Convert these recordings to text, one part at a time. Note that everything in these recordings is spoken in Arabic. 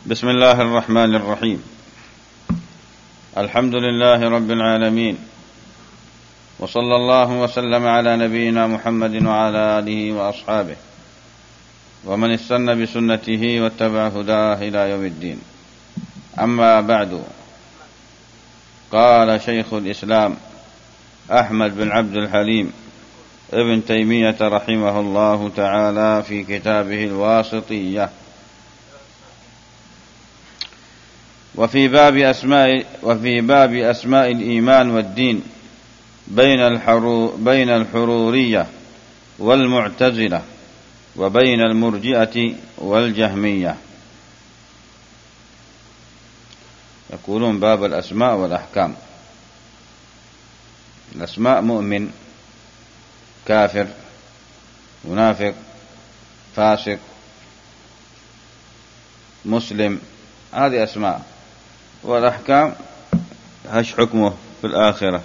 بسم الله الرحمن الرحيم. الحمد لله رب العالمين، وصلى الله وسلم على نبينا محمد وعلى آله وأصحابه ومن استنى بسنته واتبع هداه إلى يوم الدين. أما بعد، قال شيخ الإسلام أحمد بن عبد الحليم ابن تيمية رحمه الله تعالى في كتابه الواسطية: وفي باب أسماء الإيمان والدين بين الحرورية والمعتزلة وبين المرجئة والجهمية. يقولون باب الأسماء والأحكام. الأسماء: مؤمن، كافر، منافق، فاسق، مسلم، هذه أسماء. والأحكام هش حكمه في الآخرة.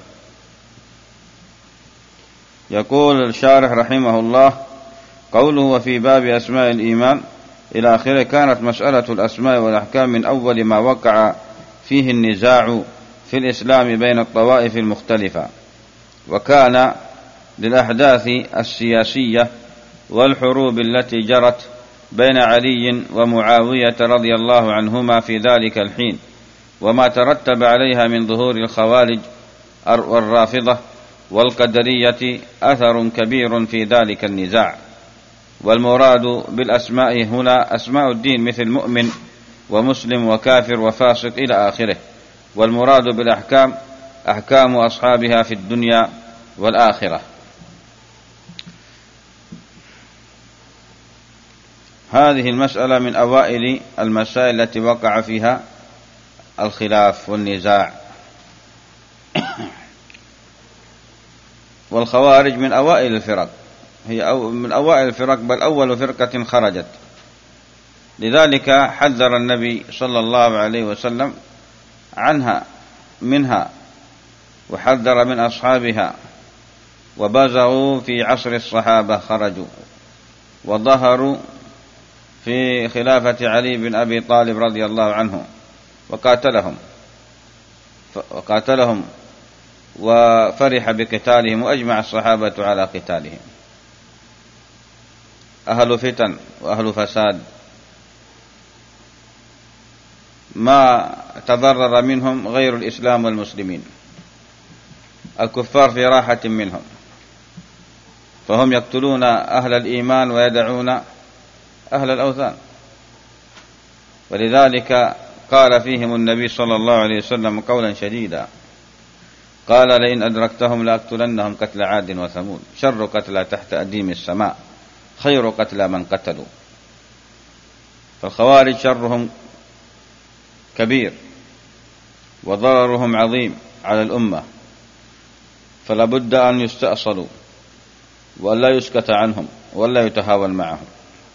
يقول الشارح رحمه الله: قوله وفي باب أسماء الإيمان إلى آخره، كانت مسألة الأسماء والأحكام من أول ما وقع فيه النزاع في الإسلام بين الطوائف المختلفة، وكان للأحداث السياسية والحروب التي جرت بين علي ومعاوية رضي الله عنهما في ذلك الحين، وما ترتب عليها من ظهور الخوارج والرافضة والقدرية أثر كبير في ذلك النزاع. والمراد بالأسماء هنا أسماء الدين مثل مؤمن ومسلم وكافر وفاسق إلى آخره. والمراد بالأحكام أحكام أصحابها في الدنيا والآخرة. هذه المسألة من أوائل المسائل التي وقع فيها الخلاف والنزاع. والخوارج من أوائل الفرق، هي من أوائل الفرق، بل أول فرقة خرجت. لذلك حذر النبي صلى الله عليه وسلم منها وحذر من أصحابها، وبزغوا في عصر الصحابة، خرجوا وظهروا في خلافة علي بن أبي طالب رضي الله عنه، وقاتلهم وفرح بقتالهم، وأجمع الصحابة على قتالهم. أهل فتن وأهل فساد، ما تضرر منهم غير الإسلام والمسلمين. الكفار في راحة منهم، فهم يقتلون أهل الإيمان ويدعون أهل الأوثان. ولذلك قال فيهم النبي صلى الله عليه وسلم قولا شديدا، قال: لئن أدركتهم لأقتلنهم قتل عاد وثمود، شر قتلى تحت أديم السماء، خير قتلى من قتلوا. فالخوارج شرهم كبير وضررهم عظيم على الأمة، فلا بد أن يستأصلوا ولا يسكت عنهم ولا يتهاون معهم.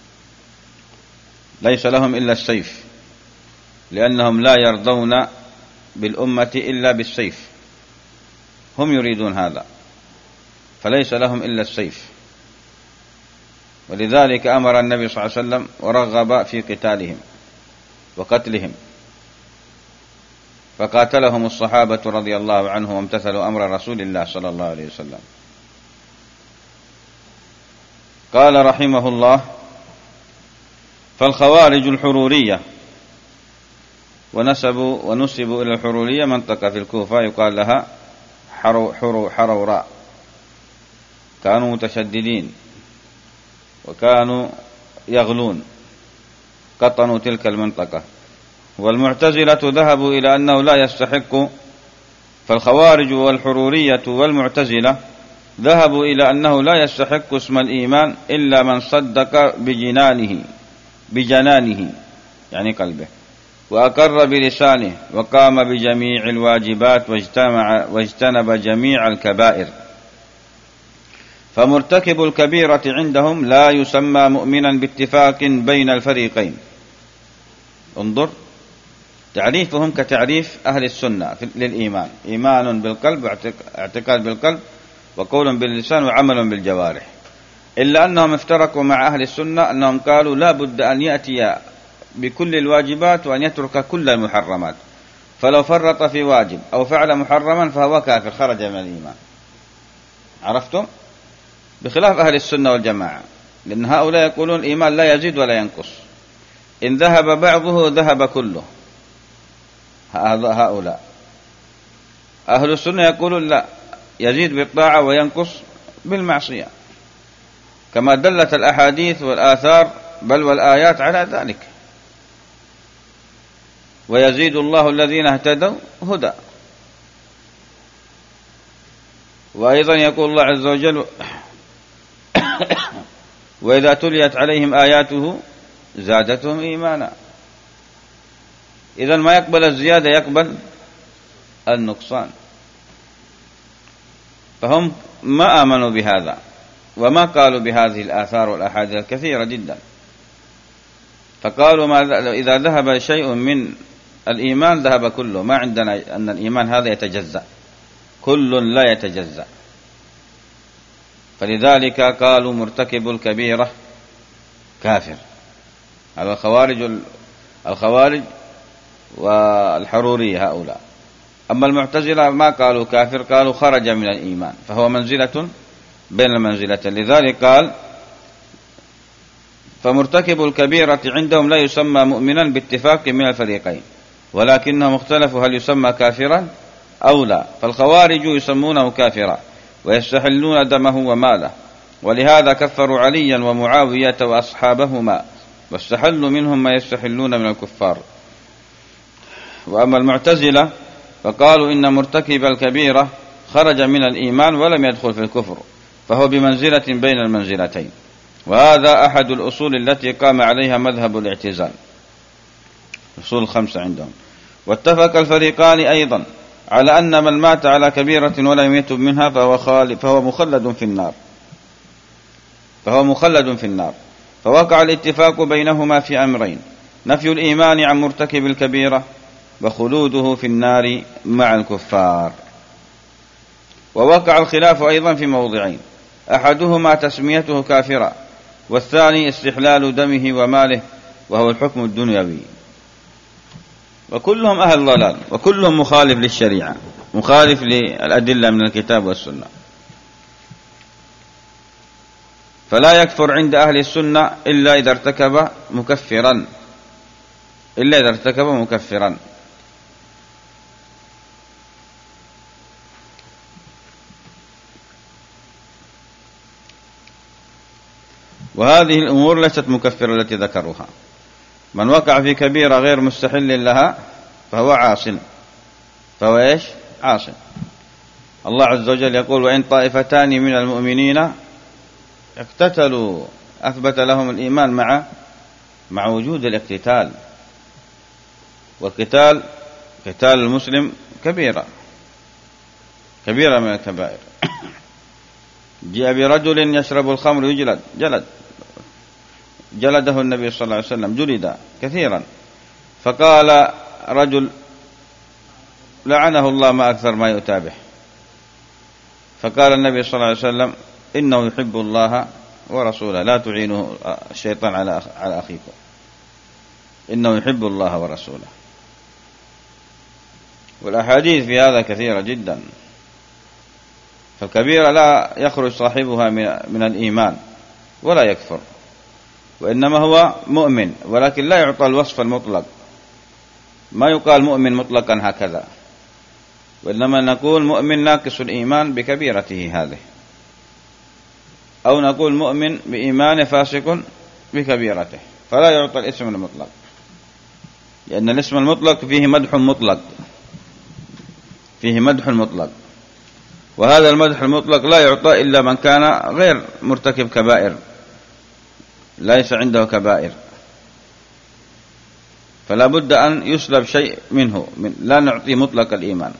ليس لهم إلا السيف، لأنهم لا يرضون بالأمة إلا بالسيف، هم يريدون هذا، فليس لهم إلا السيف. ولذلك أمر النبي صلى الله عليه وسلم ورغب في قتالهم وقتلهم، فقاتلهم الصحابة رضي الله عنهم وامتثلوا أمر رسول الله صلى الله عليه وسلم. قال رحمه الله: فالخوارج الحرورية، ونسبوا إلى الحرورية منطقة في الكوفة يقال لها حروراء، كانوا متشددين وكانوا يغلون، قطنوا تلك المنطقة. والمعتزلة ذهبوا إلى أنه لا يستحق، فالخوارج والحرورية والمعتزلة ذهبوا إلى أنه لا يستحق اسم الإيمان إلا من صدق بجنانه يعني قلبه، وأقر بلسانه، وقام بجميع الواجبات، واجتنب جميع الكبائر. فمرتكب الكبيرة عندهم لا يسمى مؤمنا باتفاق بين الفريقين. انظر، تعريفهم كتعريف أهل السنة للإيمان: إيمان بالقلب، واعتقاد بالقلب، وقول باللسان، وعمل بالجوارح. إلا أنهم افترقوا مع أهل السنة، أنهم قالوا لا بد أن يأتي بكل الواجبات وأن يترك كل المحرمات، فلو فرط في واجب أو فعل محرما فهو كافر، خرج من الإيمان. عرفتم؟ بخلاف أهل السنة والجماعة، لأن هؤلاء يقولون الإيمان لا يزيد ولا ينقص، إن ذهب بعضه ذهب كله. هؤلاء أهل السنة يقولون لا، يزيد بالطاعة وينقص بالمعصية، كما دلت الأحاديث والآثار بل والآيات على ذلك. ويزيد الله الذين اهتدوا هدى. وأيضا يقول الله عز وجل وإذا تليت عليهم آياته زادتهم إيمانا. إذن ما يقبل الزيادة يقبل النقصان. فهم ما آمنوا بهذا وما قالوا بهذه الآثار والأحاديث الكثيرة جدا، فقالوا إذا ذهب شيء من الإيمان ذهب كله. ما عندنا أن الإيمان هذا يتجزأ، كل لا يتجزأ. فلذلك قالوا مرتكب الكبيرة كافر. هذا الخوارج والحرورية هؤلاء. أما المعتزلة ما قالوا كافر، قالوا خرج من الإيمان، فهو منزلة بين المنزلتين. لذلك قال فمرتكب الكبيرة عندهم لا يسمى مؤمنا باتفاق من الفريقين، ولكنهم اختلفوا هل يسمى كافرا أو لا. فالخوارج يسمونه كافرا ويستحلون دمه وماله، ولهذا كفروا عليا ومعاوية وأصحابهما، واستحلوا منهم ما يستحلون من الكفار. وأما المعتزلة فقالوا إن مرتكب الكبيرة خرج من الإيمان ولم يدخل في الكفر، فهو بمنزلة بين المنزلتين. وهذا أحد الأصول التي قام عليها مذهب الاعتزال، أصول 5 عندهم. واتفق الفريقان أيضا على أن من مات على كبيرة ولم يتب منها فهو مخلد في النار. فوقع الاتفاق بينهما في أمرين: نفي الإيمان عن مرتكب الكبيرة، وخلوده في النار مع الكفار. ووقع الخلاف أيضا في موضعين: أحدهما تسميته كافرا، والثاني استحلال دمه وماله، وهو الحكم الدنيوي. وكلهم أهل ضلال، وكلهم مخالف للشريعة، مخالف للأدلة من الكتاب والسنة. فلا يكفر عند أهل السنة إلا إذا ارتكب مكفرا. وهذه الأمور ليست مكفرة التي ذكروها. من وقع في كبيرة غير مستحل لها فهو عاصٍ. عاصٍ. الله عز وجل يقول: وإن طائفتان من المؤمنين اقتتلوا أثبت لهم الإيمان مع وجود الاقتتال. والقتال قتال المسلم كبيرة من الكبائر. جاء برجل يشرب الخمر جلده النبي صلى الله عليه وسلم، جلد كثيرا. فقال رجل: لعنه الله ما أكثر ما يؤتى به. فقال النبي صلى الله عليه وسلم: إنه يحب الله ورسوله، لا تعينوا الشيطان على أخيكم، إنه يحب الله ورسوله. والأحاديث في هذا كثيرة جدا. فالكبيرة لا يخرج صاحبها من الإيمان ولا يكفر، وإنما هو مؤمن، ولكن لا يعطى الوصف المطلق. ما يقال مؤمن مطلقا هكذا، وإنما نقول مؤمن ناقص الإيمان بكبيرته هذه، أو نقول مؤمن بإيمان فاسق بكبيرته، فلا يعطى الاسم المطلق، لأن الاسم المطلق فيه مدح مطلق، وهذا المدح المطلق لا يعطى إلا من كان غير مرتكب كبائر، ليس عنده كبائر، فلا بد أن يسلب شيء منه. لا نعطيه مطلق الإيمان،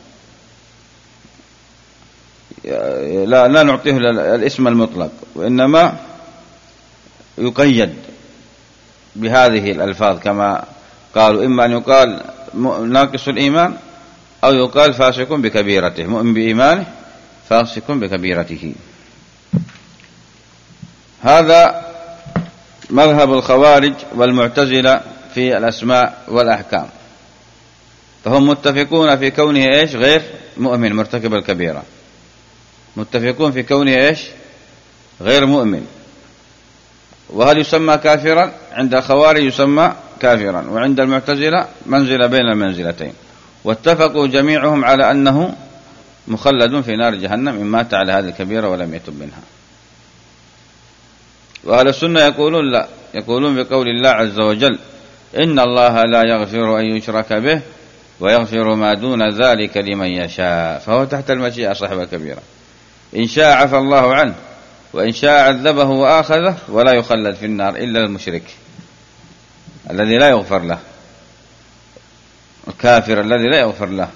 لا نعطيه الاسم المطلق، وإنما يقيد بهذه الألفاظ كما قالوا: إما أن يقال ناقص الإيمان، أو يقال فاسق بكبيرته، مؤمن بإيمانه فاسق بكبيرته. هذا مذهب الخوارج والمعتزلة في الأسماء والأحكام، فهم متفقون في كونه إيش؟ غير مؤمن مرتكب الكبيرة، متفقون في كونه إيش؟ غير مؤمن. وهل يسمى كافرا؟ عند الخوارج يسمى كافرا، وعند المعتزلة منزلة بين المنزلتين، واتفقوا جميعهم على أنه مخلد في نار جهنم إن مات على هذه الكبيرة ولم يتب منها. وأهل السنة يقولون لا، يقولون بقول الله عز وجل: إن الله لا يغفر أن يشرك به ويغفر ما دون ذلك لمن يشاء، فهو تحت المشيئة صاحب الكبيرة، إن شاء عفى الله عنه وإن شاء عذبه وآخذه، ولا يخلد في النار إلا المشرك الذي لا يغفر له، الكافر الذي لا يغفر له.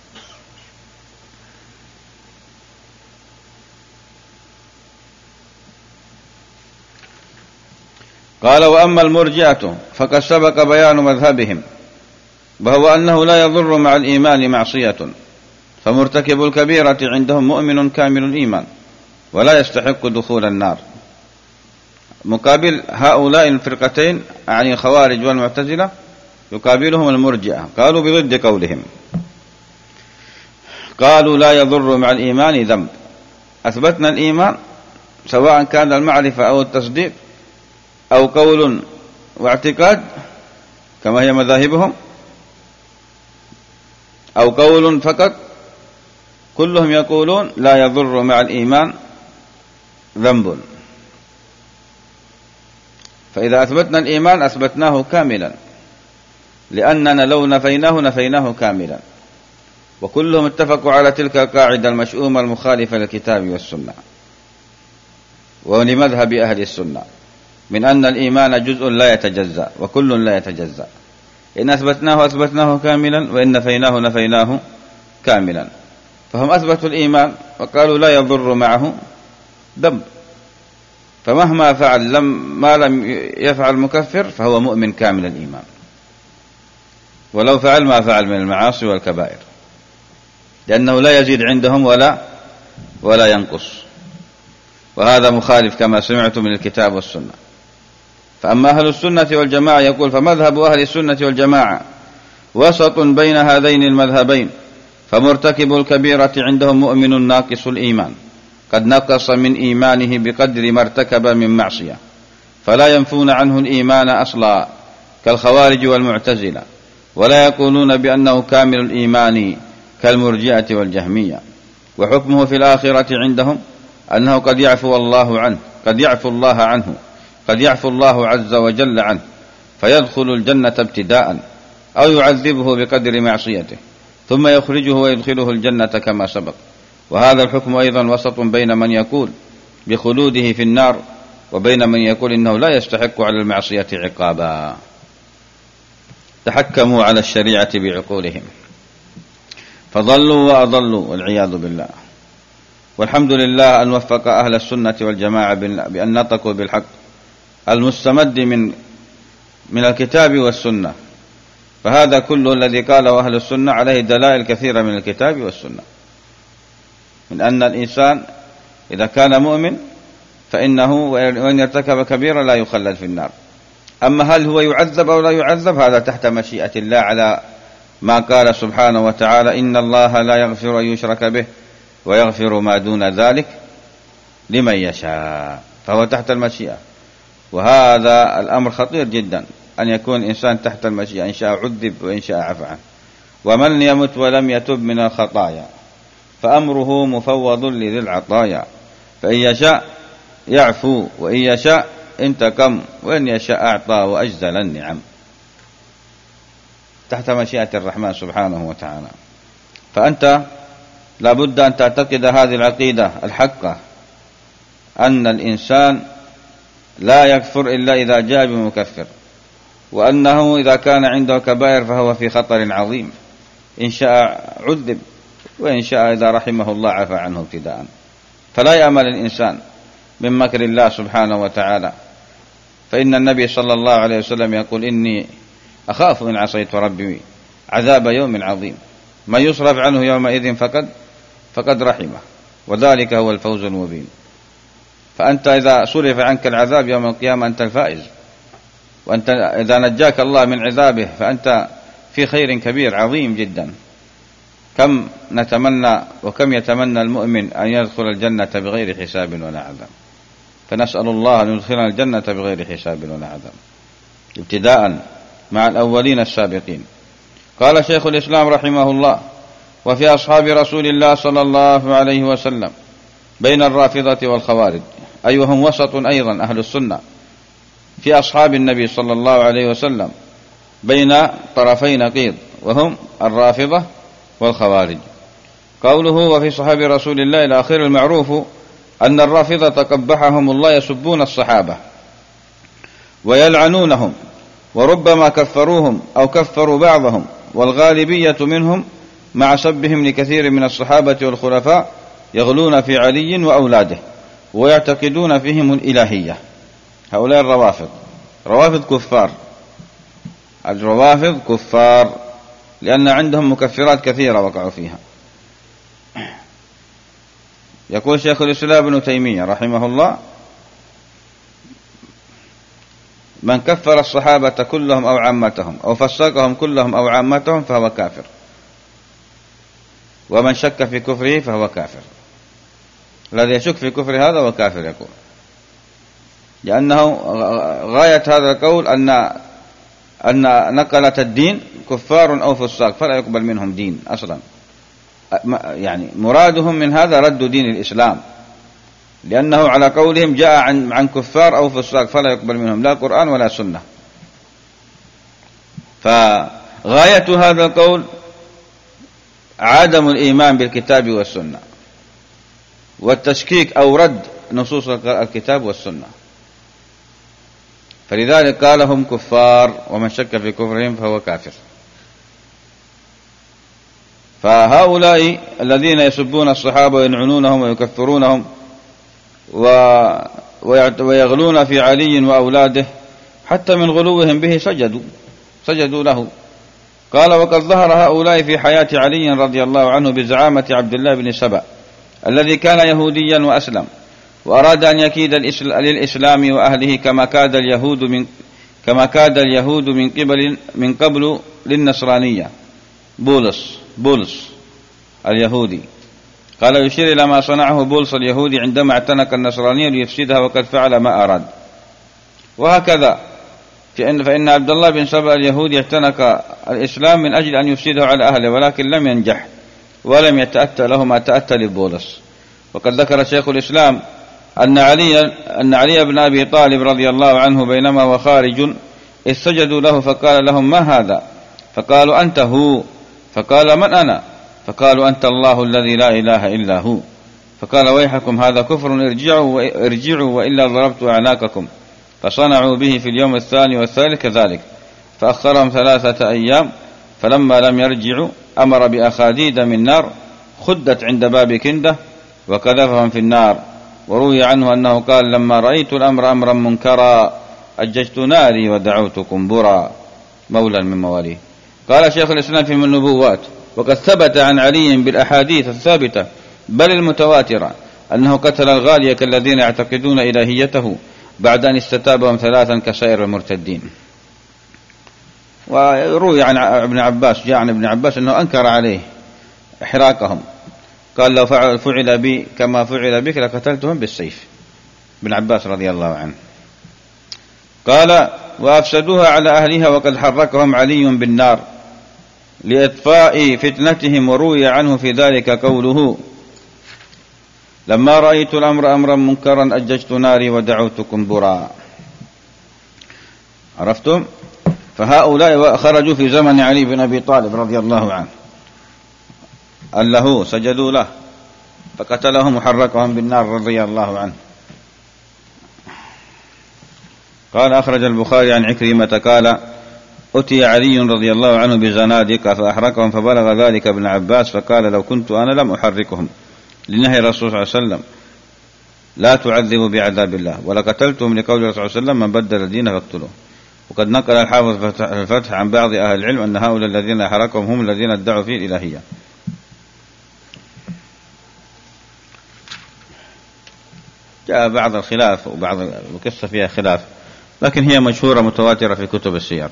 قال: وأما المرجئة فقد سبق بيان مذهبهم، وهو أنه لا يضر مع الإيمان معصية، فمرتكب الكبيرة عندهم مؤمن كامل الإيمان ولا يستحق دخول النار. مقابل هؤلاء الفرقتين يعني الخوارج والمعتزلة يقابلهم المرجئة، قالوا بضد قولهم، قالوا لا يضر مع الإيمان ذنب. أثبتنا الإيمان سواء كان المعرفة أو التصديق أو قول واعتقاد كما هي مذاهبهم، أو قول فقط، كلهم يقولون لا يضر مع الإيمان ذنب. فإذا أثبتنا الإيمان أثبتناه كاملا، لأننا لو نفيناه كاملا. وكلهم اتفقوا على تلك القاعدة المشؤومة المخالفة للكتاب والسنة ولمذهب أهل السنة، من أن الإيمان جزء لا يتجزأ وكل لا يتجزأ، إن أثبتناه كاملا، وإن نفيناه كاملا. فهم أثبتوا الإيمان وقالوا لا يضر معه ذنب، فمهما فعل ما لم يفعل مكفر فهو مؤمن كامل الإيمان، ولو فعل ما فعل من المعاصي والكبائر، لأنه لا يزيد عندهم ولا ينقص. وهذا مخالف كما سمعتم من الكتاب والسنة. فأما أهل السنة والجماعة يقول: فمذهب أهل السنة والجماعة وسط بين هذين المذهبين، فمرتكب الكبيرة عندهم مؤمن ناقص الإيمان، قد نقص من إيمانه بقدر ما ارتكب من معصية، فلا ينفون عنه الإيمان أصلا كالخوارج والمعتزلة، ولا يقولون بأنه كامل الإيمان كالمرجئة والجهمية. وحكمه في الآخرة عندهم أنه قد يعفو الله عنه، قد يعفو الله عز وجل عنه فيدخل الجنة ابتداء، أو يعذبه بقدر معصيته ثم يخرجه ويدخله الجنة كما سبق. وهذا الحكم أيضا وسط بين من يقول بخلوده في النار وبين من يقول إنه لا يستحق على المعصية عقابا. تحكموا على الشريعة بعقولهم فضلوا وأضلوا والعياذ بالله. والحمد لله أن وفق أهل السنة والجماعة بأن نطقوا بالحق المستمد من الكتاب والسنة. فهذا كله الذي قاله أهل السنة عليه دلائل كثيرة من الكتاب والسنة، من أن الإنسان إذا كان مؤمن فإنه وإن ارتكب كبيرة لا يخلد في النار. أما هل هو يعذب أو لا يعذب هذا تحت مشيئة الله، على ما قال سبحانه وتعالى: إن الله لا يغفر أن يشرك به ويغفر ما دون ذلك لمن يشاء، فهو تحت المشيئة. وهذا الأمر خطير جدا، أن يكون الإنسان تحت المشيئة، إن شاء عذب وإن شاء عفى عنه. ومن يمت ولم يتب من الخطايا فأمره مفوض لذي العطايا، فإن يشاء يعفو وإن يشاء انتقم وإن يشاء أعطى وأجزل النعم، تحت مشيئة الرحمن سبحانه وتعالى. فأنت لابد أن تعتقد هذه العقيدة الحقة، أن الإنسان لا يكفر إلا إذا جاء بمكفر، وأنه إذا كان عنده كبائر فهو في خطر عظيم، إن شاء عذب وإن شاء إذا رحمه الله عفى عنه ابتداء. فلا يأمل الإنسان من مكر الله سبحانه وتعالى، فإن النبي صلى الله عليه وسلم يقول: إني أخاف إن عصيت ربي عذاب يوم عظيم، من يصرف عنه يومئذ فقد رحمه، وذلك هو الفوز المبين. فأنت إذا صرف عنك العذاب يوم القيامة أنت الفائز، وأنت إذا نجاك الله من عذابه فأنت في خير كبير عظيم جدا. كم نتمنى وكم يتمنى المؤمن أن يدخل الجنة بغير حساب ولا عذاب، فنسأل الله أن يدخلنا الجنة بغير حساب ولا عذاب ابتداء مع الأولين السابقين. قال شيخ الإسلام رحمه الله: وفي أصحاب رسول الله صلى الله عليه وسلم بين الرافضة والخوارج، أي وهم وسط أيضا أهل السنة في أصحاب النبي صلى الله عليه وسلم بين طرفي نقيض، وهم الرافضة والخوارج. قوله وفي صحاب رسول الله إلى آخر، المعروف أن الرافضة قبحهم الله يسبون الصحابة ويلعنونهم، وربما كفروهم أو كفروا بعضهم، والغالبية منهم مع سبهم لكثير من الصحابة والخلفاء يغلون في علي وأولاده ويعتقدون فيهم الإلهية. هؤلاء الروافض، روافض كفار، الروافض كفار لأن عندهم مكفرات كثيرة وقعوا فيها. يقول شيخ الإسلام ابن تيمية رحمه الله: من كفر الصحابة كلهم أو عامتهم أو فسقهم كلهم أو عامتهم فهو كافر، ومن شك في كفره فهو كافر. الذي يشك في كفر هذا هو كافر، يقول، لأنه غاية هذا القول أن نقلة الدين كفار أو فساق فلا يقبل منهم دين أصلا. يعني مرادهم من هذا رد دين الإسلام، لأنه على قولهم جاء عن كفار أو فساق فلا يقبل منهم لا قرآن ولا سنة. فغاية هذا القول عدم الإيمان بالكتاب والسنة والتشكيك أو رد نصوص الكتاب والسنة، فلذلك قال هم كفار ومن شك في كفرهم فهو كافر. فهؤلاء الذين يسبون الصحابة ويلعنونهم ويكفرونهم ويغلون في علي وأولاده، حتى من غلوهم به سجدوا له. قال: وقد ظهر هؤلاء في حياة علي رضي الله عنه بزعامة عبد الله بن سبأ الذي كان يهوديا وأسلم، وأراد أن يكيد للإسلام وأهله كما كاد اليهود من قبل للنصرانية. بولس اليهودي قال يشير إلى ما صنعه بولس اليهودي عندما اعتنق النصرانية ليفسدها وقد فعل ما أراد. وهكذا فإن عبد الله بن سبأ اليهودي اعتنق الإسلام من أجل أن يفسده على أهله، ولكن لم ينجح ولم يتأتى له ما تأتى لبولس. وقد ذكر شيخ الإسلام أن علي بن أبي طالب رضي الله عنه بينما هو خارج إذ سجدوا له فقال لهم: ما هذا؟ فقالوا: أنت هو. فقال: من أنا؟ فقالوا: أنت الله الذي لا إله إلا هو. فقال: ويحكم هذا كفر، ارجعوا وإلا ضربت أعناقكم. فصنعوا به في اليوم الثاني والثالث كذلك، فأخرهم 3 أيام. فلما لم يرجعوا أمر بأخاديد من نار خدت عند باب كندة وقذفهم في النار. وروي عنه أنه قال: لما رأيت الأمر أمرا منكرا أججت ناري ودعوت قنبرا، مولا من مواليه. قال شيخ الإسلام في النبوات: وقد ثبت عن علي بالأحاديث الثابتة بل المتواترة أنه قتل الغالية كالذين يعتقدون إلهيته بعد أن استتابهم 3 كسائر المرتدين. وروي عن ابن عباس، جاء عن ابن عباس أنه أنكر عليه إحراقهم، قال: لو فعل بي كما فعل بك لقتلتهم بالسيف. ابن عباس رضي الله عنه قال: وأفسدوها على أهلها وقد حركهم علي بالنار لإطفاء فتنتهم. وروي عنه في ذلك قوله: لما رأيت الأمر أمرا منكرا أججت ناري ودعوت قنبرا. عرفتم؟ فهؤلاء خرجوا في زمن علي بن أبي طالب رضي الله عنه، له سجدوا له فقتلهم وحركهم بالنار رضي الله عنه. قال: أخرج البخاري عن عكرمة قال: أتي علي رضي الله عنه بزنادقة فأحرقهم، فبلغ ذلك ابن عباس فقال: لو كنت أنا لم أحركهم، لنهي الرسول صلى الله عليه وسلم لا تعذبوا بعذاب الله، ولقتلتهم لقول الرسول صلى الله عليه وسلم: من بدل دينه فاقتلوه. وقد نقل الحافظ في الفتح عن بعض أهل العلم أن هؤلاء الذين أحرقهم هم الذين ادعوا فيه الإلهية. جاء بعض الخلاف وبعض القصة فيها خلاف، لكن هي مشهورة متواترة في كتب السير.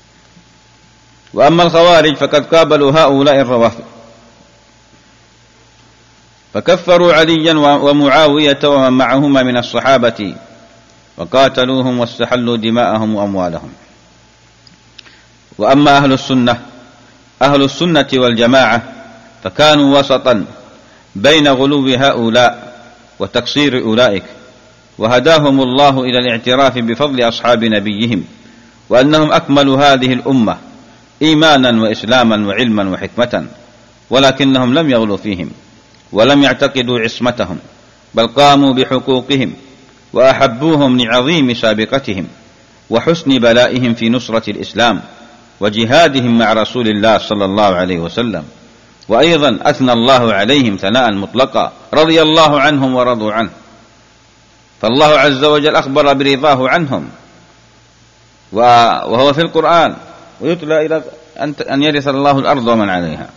وأما الخوارج فقد قابلوا هؤلاء الروافض فكفروا عليا ومعاوية ومن معهما من الصحابة وقاتلوهم واستحلوا دماءهم وأموالهم. وأما أهل السنة والجماعة فكانوا وسطا بين غلو هؤلاء وتقصير أولئك، وهداهم الله إلى الاعتراف بفضل أصحاب نبيهم وأنهم أكملوا هذه الأمة إيمانا وإسلاما وعلما وحكمة، ولكنهم لم يغلوا فيهم ولم يعتقدوا عصمتهم، بل قاموا بحقوقهم وأحبوهم لعظيم سابقتهم وحسن بلائهم في نصرة الإسلام وجهادهم مع رسول الله صلى الله عليه وسلم. وأيضا أثنى الله عليهم ثناء مطلقا، رضي الله عنهم ورضوا عنه، فالله عز وجل أخبر برضاه عنهم وهو في القرآن، ويتلى إلى أن يرث الله الأرض ومن عليها.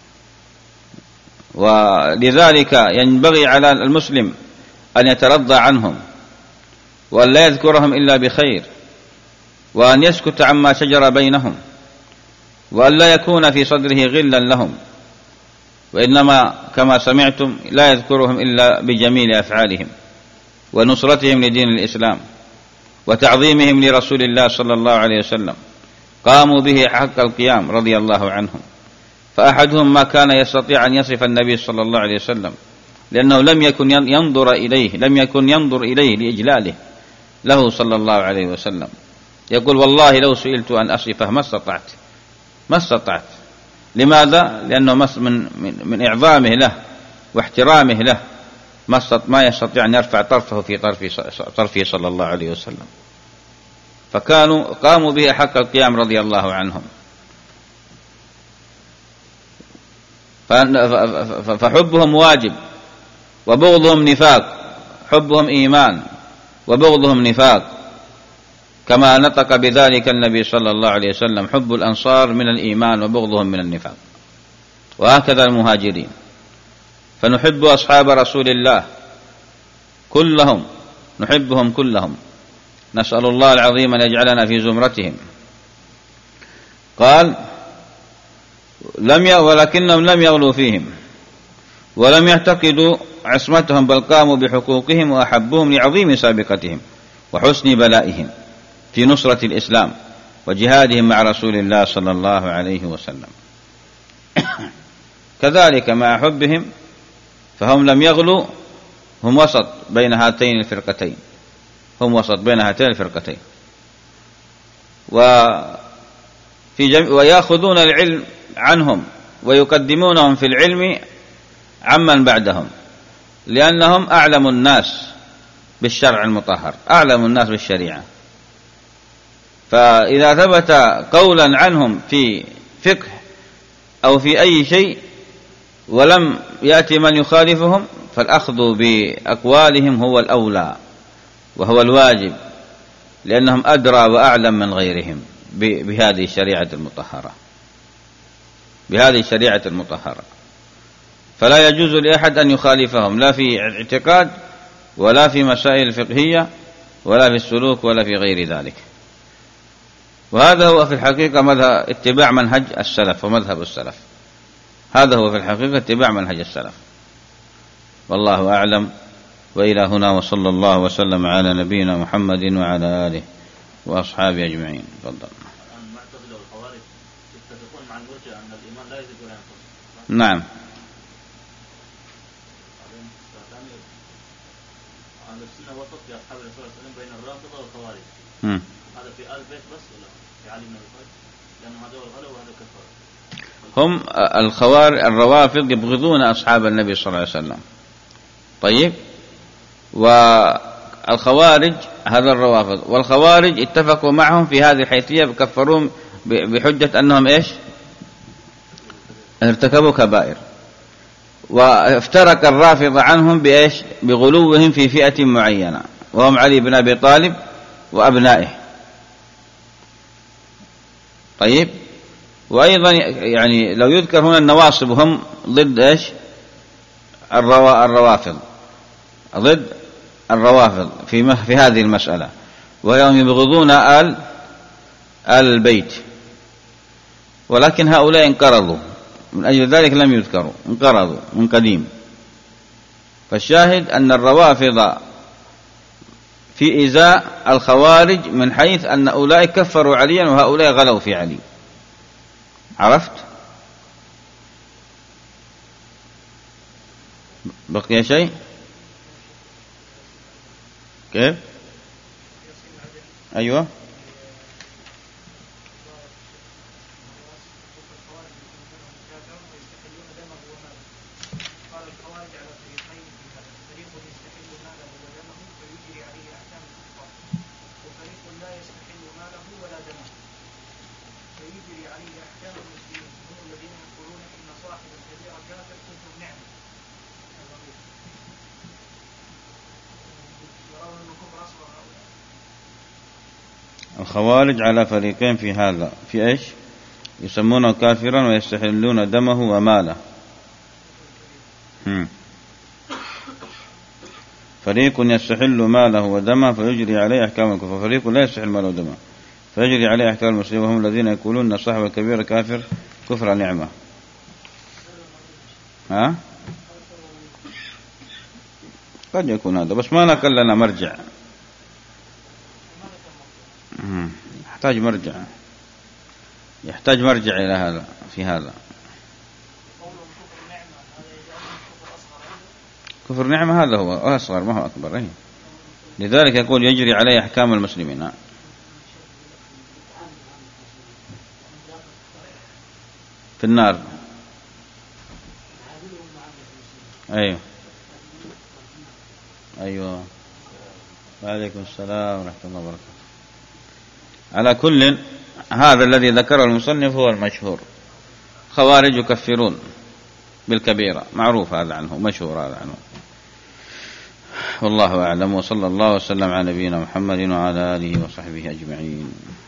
ولذلك ينبغي على المسلم أن يترضى عنهم وأن لا يذكرهم إلا بخير، وأن يسكت عما شجر بينهم، وأن لا يكون في صدره غلا لهم، وإنما كما سمعتم لا يذكرهم إلا بجميل أفعالهم ونصرتهم لدين الإسلام وتعظيمهم لرسول الله صلى الله عليه وسلم، قاموا به حق القيام رضي الله عنهم. فأحدهم ما كان يستطيع أن يصف النبي صلى الله عليه وسلم، لأنه لم يكن ينظر إليه لإجلاله له صلى الله عليه وسلم. يقول والله لو سئلت أن أصفه ما استطعت. لماذا؟ لأنه من إعظامه له واحترامه له ما يستطيع أن يرفع طرفه في طرفه صلى الله عليه وسلم. قاموا به حق القيام رضي الله عنهم. فحبهم واجب وبغضهم نفاق، حبهم إيمان وبغضهم نفاق، كما نطق بذلك النبي صلى الله عليه وسلم: حب الأنصار من الإيمان وبغضهم من النفاق. وهكذا المهاجرين، فنحب أصحاب رسول الله كلهم، نحبهم كلهم، نسأل الله العظيم أن يجعلنا في زمرتهم. قال: ولكنهم لم يغلوا فيهم ولم يعتقدوا عصمتهم، بل قاموا بحقوقهم وأحبوهم لعظيم سابقتهم وحسن بلائهم في نصرة الإسلام وجهادهم مع رسول الله صلى الله عليه وسلم. كذلك مع حبهم فهم لم يغلوا، هم وسط بين هاتين الفرقتين، ويأخذون العلم عنهم ويقدمونهم في العلم عمن بعدهم، لأنهم أعلم الناس بالشرع المطهر، أعلم الناس بالشريعة. فإذا ثبت قولا عنهم في فقه أو في أي شيء ولم يأتي من يخالفهم، فالأخذ بأقوالهم هو الأولى وهو الواجب، لأنهم أدرى وأعلم من غيرهم بهذه الشريعة المطهرة، فلا يجوز لأحد أن يخالفهم، لا في الاعتقاد ولا في مسائل الفقهية ولا في السلوك ولا في غير ذلك. وهذا هو في الحقيقة مذهب اتباع منهج السلف ومذهب السلف، هذا هو في الحقيقة اتباع منهج السلف، والله أعلم. وإلى هنا، وصلى الله وسلم على نبينا محمد وعلى آله وأصحابه أجمعين. تفضل. المعتزلة والخوارج يتفقون مع المرجئة أن الإيمان لا يزيد ولا ينقص. نعم. أهل السنة وسط في أصحاب الرسول صلى الله عليه وسلم بين الرافضة والخوارج. هذا في آل البيت بس ولا في علي بن أبي طالب؟ لأنه هذا الغلو وهذا كفر. هم الروافض يبغضون أصحاب النبي صلى الله عليه وسلم. طيب، والخوارج هذا الروافض، والخوارج اتفقوا معهم في هذه الحيثية، كفروهم بحجة أنهم إيش؟ ارتكبوا كبائر. وافترق الرافض عنهم بإيش؟ بغلوهم في فئة معينة، وهم علي بن أبي طالب وأبنائه. طيب، وأيضا يعني لو يذكر هنا النواصب هم ضد إيش؟ الروافض، ضد الروافض في هذه المسألة. وهم يبغضون آل البيت، ولكن هؤلاء انقرضوا، من أجل ذلك لم يذكروا، انقرضوا من قديم. فالشاهد أن الروافض في إزاء الخوارج من حيث أن أولئك كفروا عليا وهؤلاء غلوا في علي. عرفت؟ بقي شيء؟ كيف؟ أيوة. الخوارج على فريقين في هذا، في إيش؟ يسمونه كافرا ويستحلون دمه وماله. فريق يستحل ماله ودمه فيجري عليه أحكام الكفر، وفريق لا يستحل ماله ودمه فيجري عليه أحكام المسلمين، وهم الذين يقولون أن صاحب الكبير كافر كفر نعمة. ها؟ قد يكون هذا، بس ما نقل لنا مرجع. يحتاج مرجع إلى هذا في هذا. كفر نعمة هذا هو أصغر ما هو أكبر. لذلك يقول يجري عليه أحكام المسلمين. في النار. أيوة. وعليكم السلام ورحمة الله وبركاته. على كل هذا الذي ذكره المصنف هو المشهور. خوارج يكفرون بالكبيرة، معروف هذا عنه، مشهور هذا عنه. والله أعلم، وصلى الله وسلم على نبينا محمد وعلى آله وصحبه أجمعين.